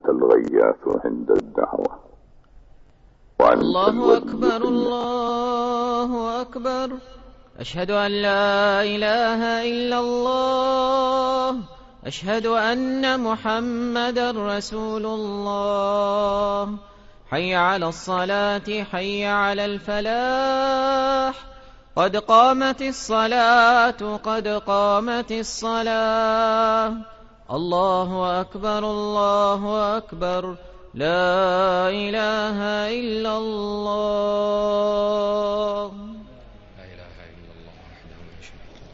الغياث عند الدعوة. الله أكبر الله أكبر، أشهد أن لا إله إلا الله، أشهد أن محمدا رسول الله. حي على الصلاة، حي على الفلاح، قد قامت الصلاة، قد قامت الصلاة. الله أكبر الله أكبر، لا إله إلا الله. لا إله إلا الله وحده لا شريك له.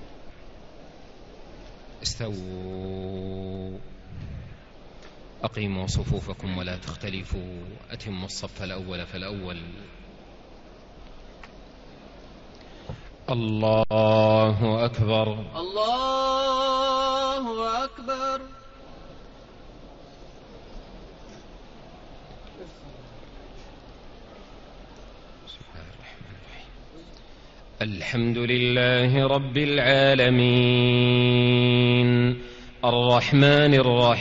استووا، أقيموا صفوفكم ولا تختلفوا، أتموا الصف الأول فالأول. الله أكبر الله أكبر. الحمد لله رب العالمين، الرحمن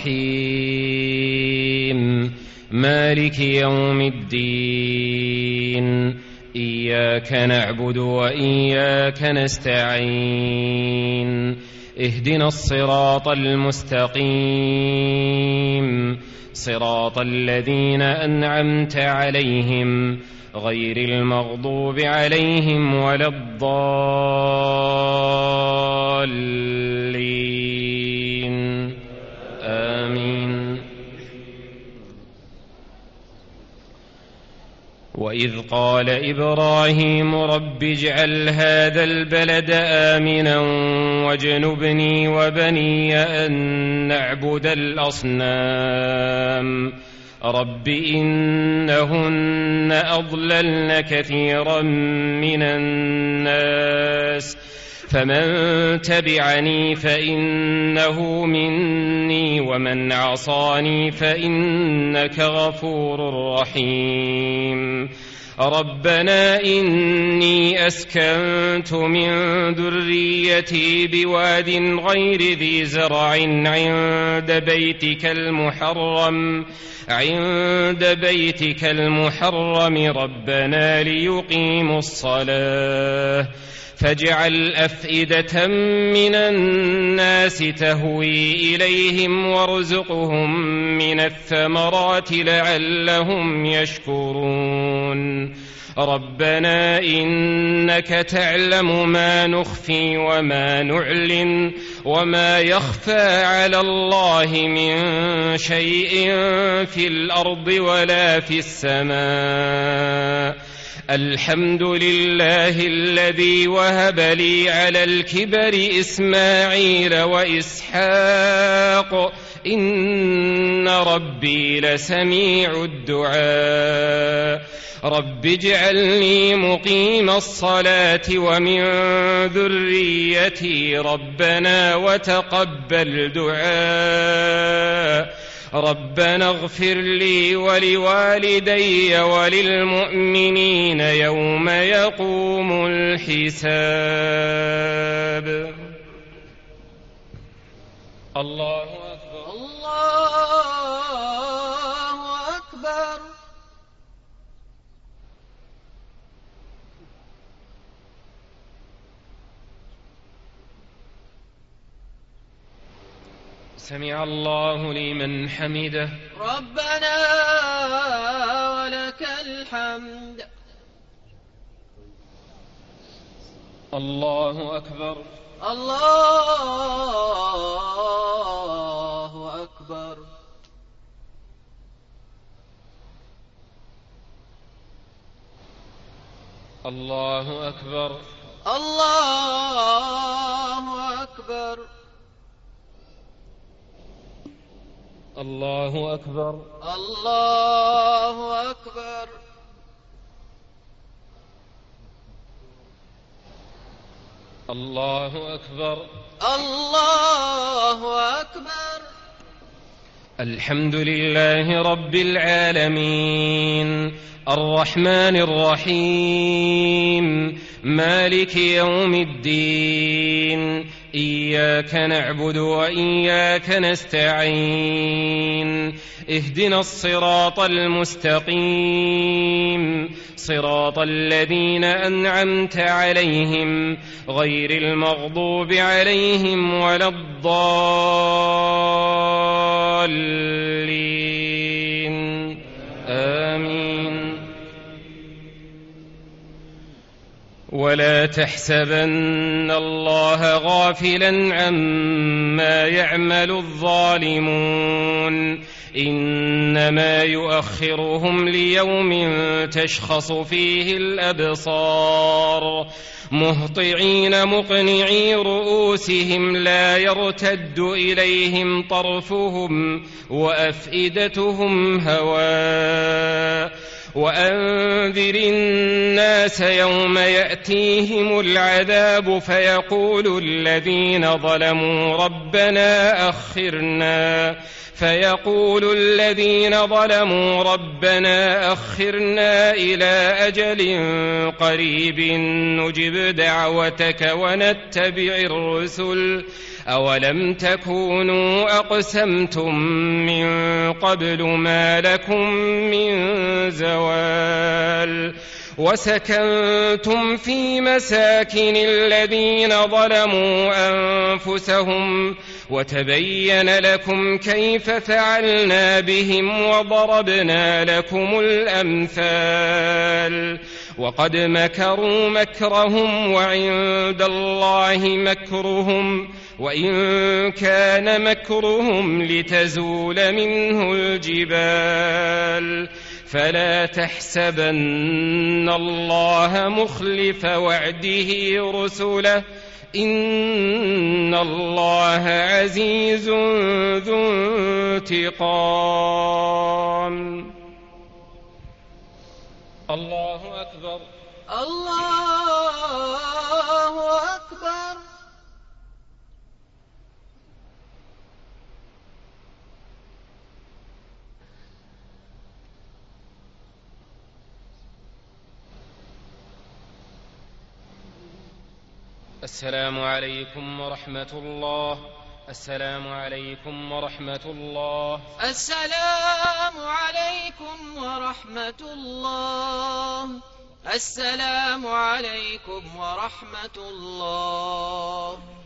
الرحيم، مالك يوم الدين، إياك نعبد وإياك نستعين، اهدنا الصراط المستقيم، صراط الذين أنعمت عليهم غير المغضوب عليهم ولا الضالين، آمين. وإذ قال إبراهيم رب اجعل هذا البلد آمنا واجنبني وبني أن نعبد الأصنام، رب إنهن أضللن كثيرا من الناس، فمن تبعني فإنه مني ومن عصاني فإنك غفور رحيم. ربنا إني أسكنت من ذريتي بواد غير ذي زرع عند بيتك المحرم ربنا ليقيموا الصلاة فاجعل أفئدة من الناس تهوي إليهم وارزقهم من الثمرات لعلهم يشكرون. ربنا إنك تعلم ما نخفي وما نعلن وما يخفى على الله من شيء في الأرض ولا في السماء. الحمد لله الذي وهب لي على الكبر إسماعيل وإسحاق إن ربي لسميع الدعاء. رب اجعلني مقيم الصلاة ومن ذريتي ربنا وتقبل دعاء. ربنا اغفر لي ولوالدي وللمؤمنين يوم يقوم الحساب. الله أكبر الله أكبر. سمع الله لمن حمده. ربنا ولك الحمد. الله أكبر الله أكبر. الله أكبر الله أكبر. الله أكبر الله أكبر. الله أكبر الله أكبر. الحمد لله رب العالمين، الرحمن الرحيم، مالك يوم الدين، إياك نعبد وإياك نستعين اهدنا الصراط المستقيم صراط الذين أنعمت عليهم غير المغضوب عليهم ولا الضالين آمين. ولا تحسبن الله غافلا عما يعمل الظالمون إنما يؤخرهم ليوم تشخص فيه الأبصار مهطعين مقنعي رؤوسهم لا يرتد إليهم طرفهم وأفئدتهم هواء وأنذر الناس يوم يأتيهم العذاب فيقول الذين ظلموا ربنا أخرنا إلى أجل قريب نجب دعوتك ونتبع الرسل أولم تكونوا أقسمتم من قبل ما لكم من زوال وسكنتم في مساكن الذين ظلموا أنفسهم وتبين لكم كيف فعلنا بهم وضربنا لكم الأمثال وقد مكروا مكرهم وعند الله مكرهم وإن كان مكرهم لتزول منه الجبال فلا تحسبن الله مخلف وعده رسله إن الله عزيز ذو انتقام. الله أكبر. الله أكبر. السلام عليكم ورحمة الله. السلام عليكم ورحمة الله. السلام عليكم ورحمة الله. السلام عليكم ورحمة الله.